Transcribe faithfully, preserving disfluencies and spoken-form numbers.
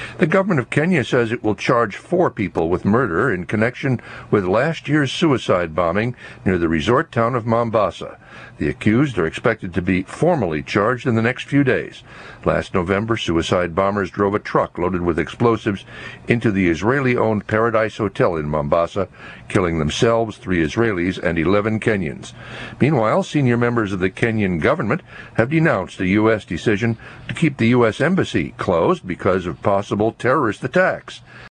The government of Kenya says it will charge four people with murder in connection with last year's suicide bombing near the resort town of Mombasa. The accused are expected to be formally charged in the next few days. Last November, suicide bombers drove a truck loaded with explosives into the Israeli-owned Paradise Hotel in Mombasa, killing themselves, three Israelis, and eleven Kenyans. Meanwhile, senior members of the Kenyan government have denounced a U S decision to keep the U S embassy closed because of possible terrorist attacks.